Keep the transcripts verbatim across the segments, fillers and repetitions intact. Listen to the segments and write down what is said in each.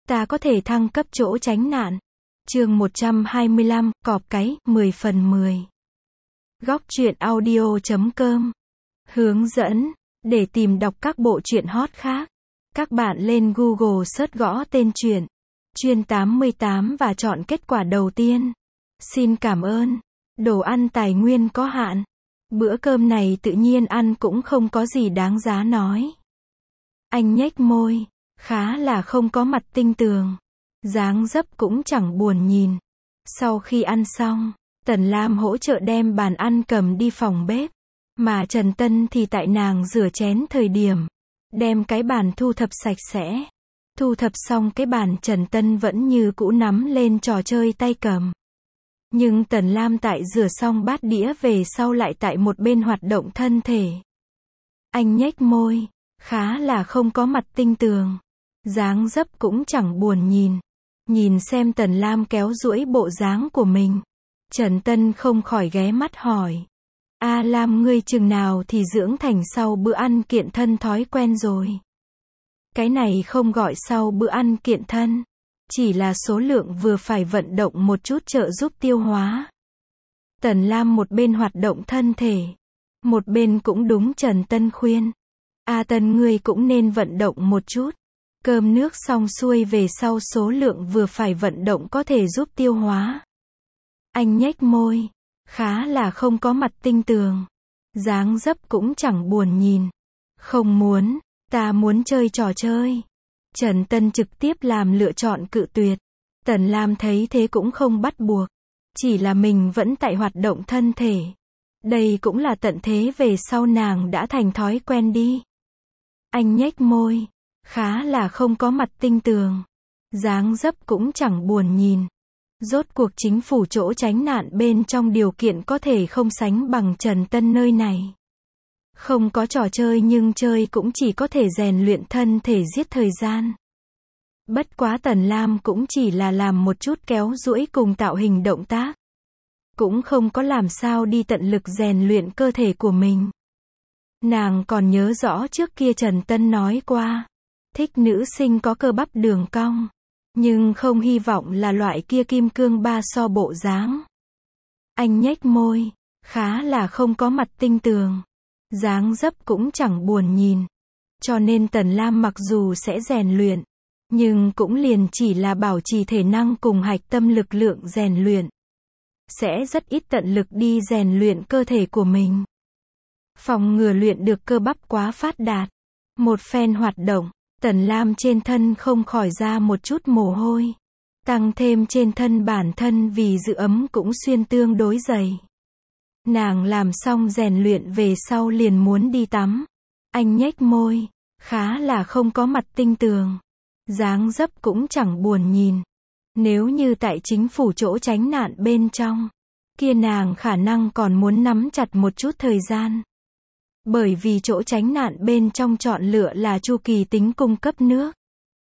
ta có thể thăng cấp chỗ tránh nạn. Chương một trăm hai mươi lăm, cọp cái, mười phần mười. Góc truyện audio chấm com. Hướng dẫn, để tìm đọc các bộ truyện hot khác, các bạn lên Google search gõ tên truyện, Chuyên tám mươi tám và chọn kết quả đầu tiên. Xin cảm ơn. Đồ ăn tài nguyên có hạn. Bữa cơm này tự nhiên ăn cũng không có gì đáng giá nói. Anh nhếch môi, khá là không có mặt tinh tường. Dáng dấp cũng chẳng buồn nhìn. Sau khi ăn xong, Tần Lam hỗ trợ đem bàn ăn cầm đi phòng bếp. Mà Trần Tân thì tại nàng rửa chén thời điểm, đem cái bàn thu thập sạch sẽ. Thu thập xong cái bàn, Trần Tân vẫn như cũ nắm lên trò chơi tay cầm. Nhưng Tần Lam tại rửa xong bát đĩa về sau lại tại một bên hoạt động thân thể. Anh nhếch môi, khá là không có mặt tinh tường. Dáng dấp cũng chẳng buồn nhìn. Nhìn xem Tần Lam kéo duỗi bộ dáng của mình, Trần Tân không khỏi ghé mắt hỏi. A Lam, ngươi chừng nào thì dưỡng thành sau bữa ăn kiện thân thói quen rồi? Cái này không gọi sau bữa ăn kiện thân, chỉ là số lượng vừa phải vận động một chút trợ giúp tiêu hóa. Tần Lam một bên hoạt động thân thể, một bên cũng đúng Trần Tân khuyên. A Tân, ngươi cũng nên vận động một chút. Cơm nước xong xuôi về sau số lượng vừa phải vận động có thể giúp tiêu hóa. Anh nhếch môi, khá là không có mặt tinh tường. Dáng dấp cũng chẳng buồn nhìn. Không muốn, ta muốn chơi trò chơi. Trần Tân trực tiếp làm lựa chọn cự tuyệt. Tần Lam thấy thế cũng không bắt buộc. Chỉ là mình vẫn tại hoạt động thân thể. Đây cũng là tận thế về sau nàng đã thành thói quen đi. Anh nhếch môi, khá là không có mặt tinh tường. Dáng dấp cũng chẳng buồn nhìn. Rốt cuộc chính phủ chỗ tránh nạn bên trong điều kiện có thể không sánh bằng Trần Tân nơi này. Không có trò chơi nhưng chơi cũng chỉ có thể rèn luyện thân thể giết thời gian. Bất quá Tần Lam cũng chỉ là làm một chút kéo duỗi cùng tạo hình động tác. Cũng không có làm sao đi tận lực rèn luyện cơ thể của mình. Nàng còn nhớ rõ trước kia Trần Tân nói qua, thích nữ sinh có cơ bắp đường cong, nhưng không hy vọng là loại kia kim cương ba so bộ dáng. Anh nhếch môi, khá là không có mặt tinh tường. Dáng dấp cũng chẳng buồn nhìn. Cho nên Tần Lam mặc dù sẽ rèn luyện, nhưng cũng liền chỉ là bảo trì thể năng cùng hạch tâm lực lượng rèn luyện. Sẽ rất ít tận lực đi rèn luyện cơ thể của mình. Phòng ngừa luyện được cơ bắp quá phát đạt. Một phen hoạt động, Tần Lam trên thân không khỏi ra một chút mồ hôi. Tăng thêm trên thân bản thân vì giữ ấm cũng xuyên tương đối dày. Nàng làm xong rèn luyện về sau liền muốn đi tắm. Anh nhếch môi, khá là không có mặt tinh tường. Dáng dấp cũng chẳng buồn nhìn. Nếu như tại chính phủ chỗ tránh nạn bên trong, kia nàng khả năng còn muốn nắm chặt một chút thời gian. Bởi vì chỗ tránh nạn bên trong chọn lựa là chu kỳ tính cung cấp nước.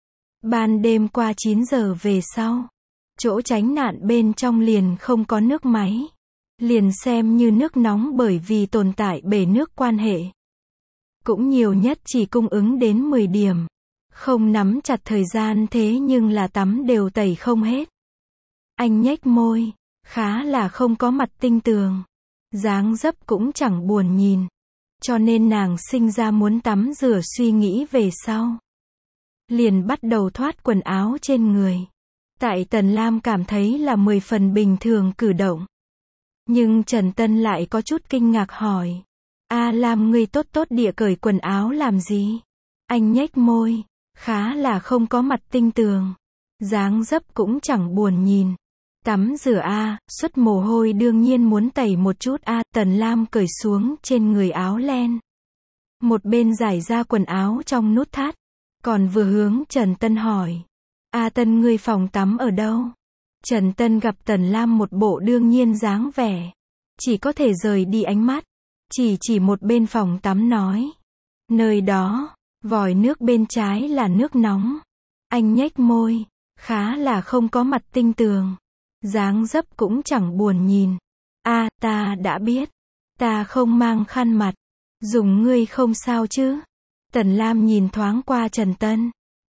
Ban đêm qua chín giờ về sau, chỗ tránh nạn bên trong liền không có nước máy. Liền xem như nước nóng bởi vì tồn tại bể nước quan hệ. Cũng nhiều nhất chỉ cung ứng đến mười điểm. Không nắm chặt thời gian thế nhưng là tắm đều tẩy không hết. Anh nhếch môi, khá là không có mặt tinh tường. Dáng dấp cũng chẳng buồn nhìn. Cho nên nàng sinh ra muốn tắm rửa suy nghĩ về sau. Liền bắt đầu thoát quần áo trên người. Tại Tần Lam cảm thấy là mười phần bình thường cử động. Nhưng Trần Tân lại có chút kinh ngạc hỏi. A Lam, ngươi tốt tốt địa cởi quần áo làm gì? Anh nhếch môi, khá là không có mặt tinh tường. Dáng dấp cũng chẳng buồn nhìn. Tắm rửa a, xuất mồ hôi đương nhiên muốn tẩy một chút a. Tần Lam cởi xuống trên người áo len. Một bên giải ra quần áo trong nút thắt. Còn vừa hướng Trần Tân hỏi. A Tân, ngươi phòng tắm ở đâu? Trần Tân gặp Tần Lam một bộ đương nhiên dáng vẻ. Chỉ có thể rời đi ánh mắt. Chỉ chỉ một bên phòng tắm nói. Nơi đó, vòi nước bên trái là nước nóng. Anh nhếch môi, khá là không có mặt tinh tường. Dáng dấp cũng chẳng buồn nhìn. A, ta đã biết. Ta không mang khăn mặt. Dùng ngươi không sao chứ? Tần Lam nhìn thoáng qua Trần Tân.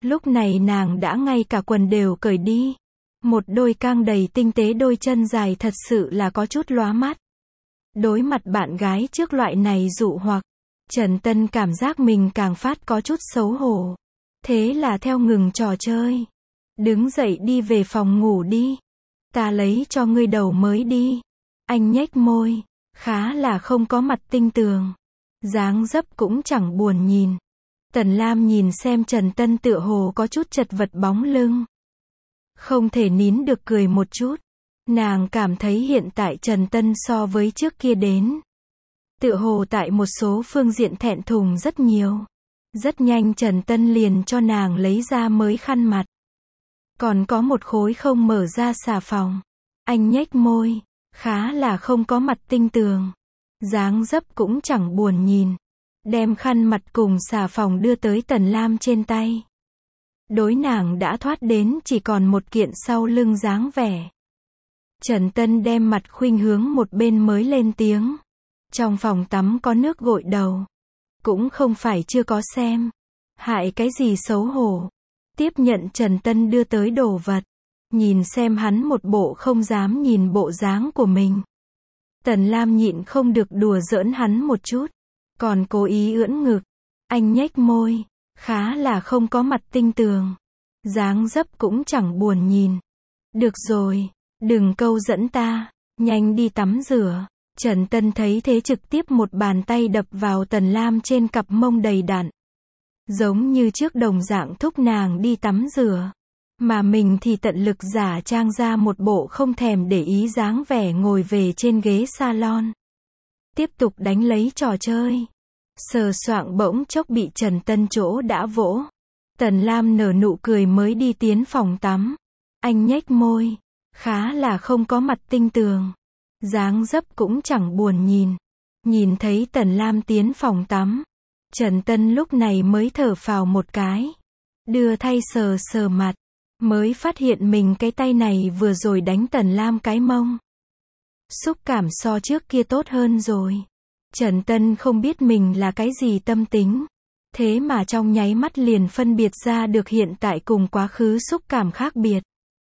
Lúc này nàng đã ngay cả quần đều cởi đi. Một đôi căng đầy tinh tế đôi chân dài thật sự là có chút lóa mắt. Đối mặt bạn gái trước loại này dụ hoặc, Trần Tân cảm giác mình càng phát có chút xấu hổ. Thế là theo ngừng trò chơi. Đứng dậy đi về phòng ngủ đi. Ta lấy cho ngươi đầu mới đi. Anh nhếch môi, khá là không có mặt tinh tường. Dáng dấp cũng chẳng buồn nhìn. Tần Lam nhìn xem Trần Tân tựa hồ có chút chật vật bóng lưng. Không thể nín được cười một chút. Nàng cảm thấy hiện tại Trần Tân so với trước kia đến. Tựa hồ tại một số phương diện thẹn thùng rất nhiều. Rất nhanh Trần Tân liền cho nàng lấy ra mới khăn mặt. Còn có một khối không mở ra xà phòng. Anh nhếch môi, khá là không có mặt tinh tường. Dáng dấp cũng chẳng buồn nhìn. Đem khăn mặt cùng xà phòng đưa tới Tần Lam trên tay. Đối nàng đã thoát đến chỉ còn một kiện sau lưng dáng vẻ. Trần Tân đem mặt khuynh hướng một bên mới lên tiếng. Trong phòng tắm có nước gội đầu. Cũng không phải chưa có xem. Hại cái gì xấu hổ. Tiếp nhận Trần Tân đưa tới đồ vật. Nhìn xem hắn một bộ không dám nhìn bộ dáng của mình. Tần Lam nhịn không được đùa giỡn hắn một chút. Còn cố ý ưỡn ngực. Anh nhếch môi. Khá là không có mặt tinh tường. Dáng dấp cũng chẳng buồn nhìn. Được rồi. Đừng câu dẫn ta. Nhanh đi tắm rửa. Trần Tân thấy thế trực tiếp một bàn tay đập vào Tần Lam trên cặp mông đầy đặn. Giống như trước đồng dạng thúc nàng đi tắm rửa. Mà mình thì tận lực giả trang ra một bộ không thèm để ý dáng vẻ ngồi về trên ghế salon. Tiếp tục đánh lấy trò chơi. Sờ soạng bỗng chốc bị Trần Tân chỗ đã vỗ. Tần Lam nở nụ cười mới đi tiến phòng tắm. Anh nhếch môi. Khá là không có mặt tinh tường. Dáng dấp cũng chẳng buồn nhìn. Nhìn thấy Tần Lam tiến phòng tắm. Trần Tân lúc này mới thở phào một cái. Đưa thay sờ sờ mặt. Mới phát hiện mình cái tay này vừa rồi đánh Tần Lam cái mông. Xúc cảm so trước kia tốt hơn rồi. Trần Tân không biết mình là cái gì tâm tính. Thế mà trong nháy mắt liền phân biệt ra được hiện tại cùng quá khứ xúc cảm khác biệt.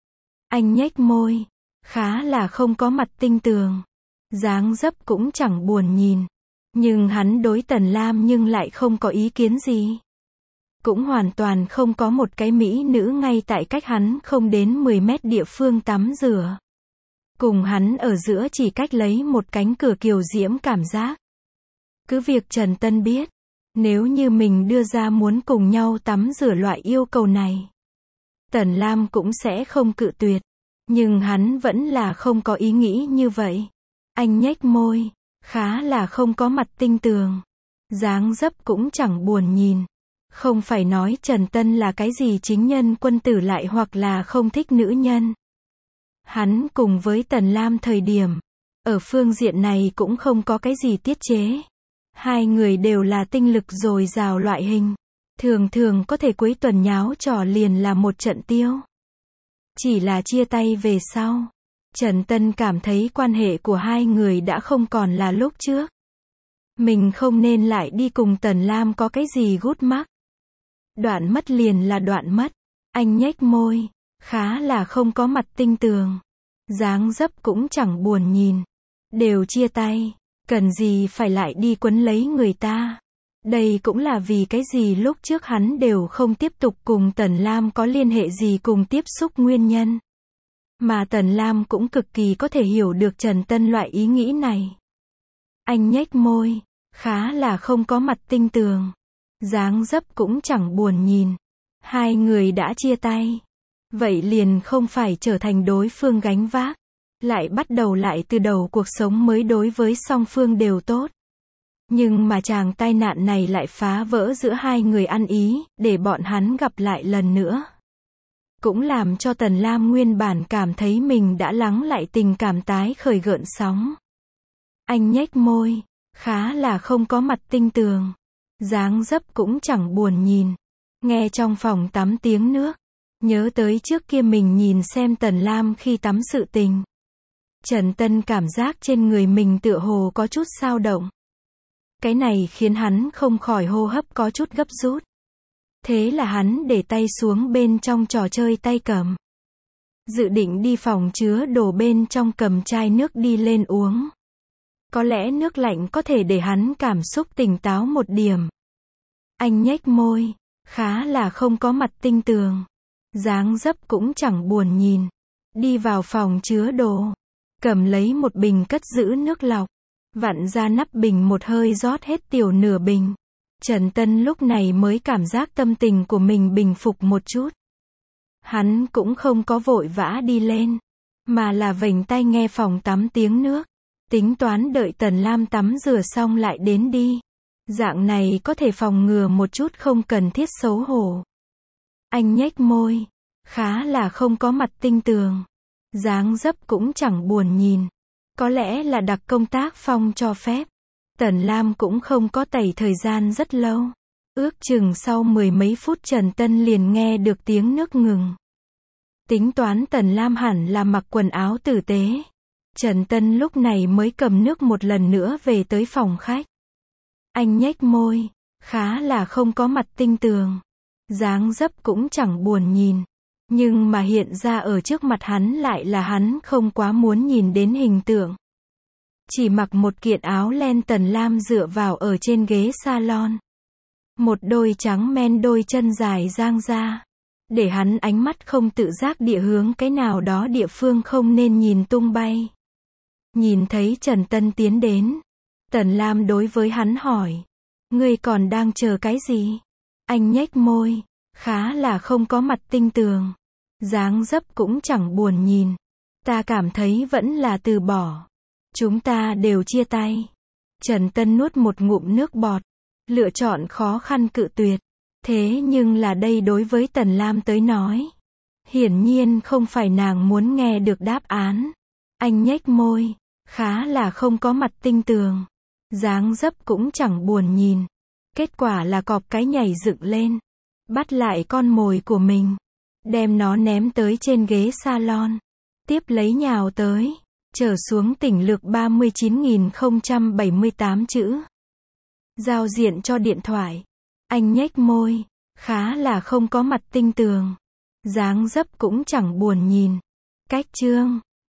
Anh nhếch môi. Khá là không có mặt tinh tường. Dáng dấp cũng chẳng buồn nhìn. Nhưng hắn đối Tần Lam nhưng lại không có ý kiến gì. Cũng hoàn toàn không có một cái mỹ nữ ngay tại cách hắn không đến mười mét địa phương tắm rửa. Cùng hắn ở giữa chỉ cách lấy một cánh cửa kiều diễm cảm giác. Cứ việc Trần Tân biết. Nếu như mình đưa ra muốn cùng nhau tắm rửa loại yêu cầu này. Tần Lam cũng sẽ không cự tuyệt. Nhưng hắn vẫn là không có ý nghĩ như vậy. Anh nhếch môi. Khá là không có mặt tinh tường. Dáng dấp cũng chẳng buồn nhìn. Không phải nói Trần Tân là cái gì chính nhân quân tử lại hoặc là không thích nữ nhân. Hắn cùng với Tần Lam thời điểm. Ở phương diện này cũng không có cái gì tiết chế. Hai người đều là tinh lực dồi dào loại hình. Thường thường có thể cuối tuần nháo trò liền là một trận tiêu. Chỉ là chia tay về sau. Trần Tân cảm thấy quan hệ của hai người đã không còn là lúc trước. Mình không nên lại đi cùng Tần Lam có cái gì gút mắc. Đoạn mất liền là đoạn mất. Anh nhếch môi. Khá là không có mặt tinh tường. Dáng dấp cũng chẳng buồn nhìn. Đều chia tay. Cần gì phải lại đi quấn lấy người ta. Đây cũng là vì cái gì lúc trước hắn đều không tiếp tục cùng Tần Lam có liên hệ gì cùng tiếp xúc nguyên nhân. Mà Tần Lam cũng cực kỳ có thể hiểu được Trần Tân loại ý nghĩ này. Anh nhếch môi. Khá là không có mặt tinh tường. Dáng dấp cũng chẳng buồn nhìn. Hai người đã chia tay. Vậy liền không phải trở thành đối phương gánh vác. Lại bắt đầu lại từ đầu cuộc sống mới đối với song phương đều tốt. Nhưng mà chàng tai nạn này lại phá vỡ giữa hai người ăn ý, để bọn hắn gặp lại lần nữa. Cũng làm cho Tần Lam nguyên bản cảm thấy mình đã lắng lại tình cảm tái khởi gợn sóng. Anh nhếch môi. Khá là không có mặt tinh tường. Dáng dấp cũng chẳng buồn nhìn. Nghe trong phòng tắm tiếng nước. Nhớ tới trước kia mình nhìn xem Tần Lam khi tắm sự tình. Trần Tân cảm giác trên người mình tựa hồ có chút dao động. Cái này khiến hắn không khỏi hô hấp có chút gấp rút. Thế là hắn để tay xuống bên trong trò chơi tay cầm. Dự định đi phòng chứa đồ bên trong cầm chai nước đi lên uống. Có lẽ nước lạnh có thể để hắn cảm xúc tỉnh táo một điểm. Anh nhếch môi, khá là không có mặt tinh tường. Dáng dấp cũng chẳng buồn nhìn. Đi vào phòng chứa đồ. Cầm lấy một bình cất giữ nước lọc. Vặn ra nắp bình một hơi rót hết tiểu nửa bình. Trần Tân lúc này mới cảm giác tâm tình của mình bình phục một chút. Hắn cũng không có vội vã đi lên. Mà là vểnh tay nghe phòng tắm tiếng nước. Tính toán đợi Tần Lam tắm rửa xong lại đến đi. Dạng này có thể phòng ngừa một chút không cần thiết xấu hổ. Anh nhếch môi. Khá là không có mặt tinh tường. Dáng dấp cũng chẳng buồn nhìn. Có lẽ là đặc công tác phong cho phép. Tần Lam cũng không có tẩy thời gian rất lâu. Ước chừng sau mười mấy phút Trần Tân liền nghe được tiếng nước ngừng. Tính toán Tần Lam hẳn là mặc quần áo tử tế. Trần Tân lúc này mới cầm nước một lần nữa về tới phòng khách. Anh nhếch môi. Khá là không có mặt tinh tường. Dáng dấp cũng chẳng buồn nhìn. Nhưng mà hiện ra ở trước mặt hắn lại là hắn không quá muốn nhìn đến hình tượng. Chỉ mặc một kiện áo len Tần Lam dựa vào ở trên ghế salon. Một đôi trắng men đôi chân dài dang ra. Để hắn ánh mắt không tự giác địa hướng cái nào đó địa phương không nên nhìn tung bay. Nhìn thấy Trần Tân tiến đến. Tần Lam đối với hắn hỏi. Ngươi còn đang chờ cái gì? Anh nhếch môi. Khá là không có mặt tinh tường. Dáng dấp cũng chẳng buồn nhìn. Ta cảm thấy vẫn là từ bỏ. Chúng ta đều chia tay. Trần Tân nuốt một ngụm nước bọt. Lựa chọn khó khăn cự tuyệt. Thế nhưng là đây đối với Tần Lam tới nói. Hiển nhiên không phải nàng muốn nghe được đáp án. Anh nhếch môi. Khá là không có mặt tinh tường. Dáng dấp cũng chẳng buồn nhìn. Kết quả là cọp cái nhảy dựng lên. Bắt lại con mồi của mình. Đem nó ném tới trên ghế salon. Tiếp lấy nhào tới. Trở xuống tỉnh lược ba mươi chín nghìn không trăm bảy mươi tám chữ. Giao diện cho điện thoại. Anh nhếch môi. Khá là không có mặt tinh tường. Dáng dấp cũng chẳng buồn nhìn. Cách chương.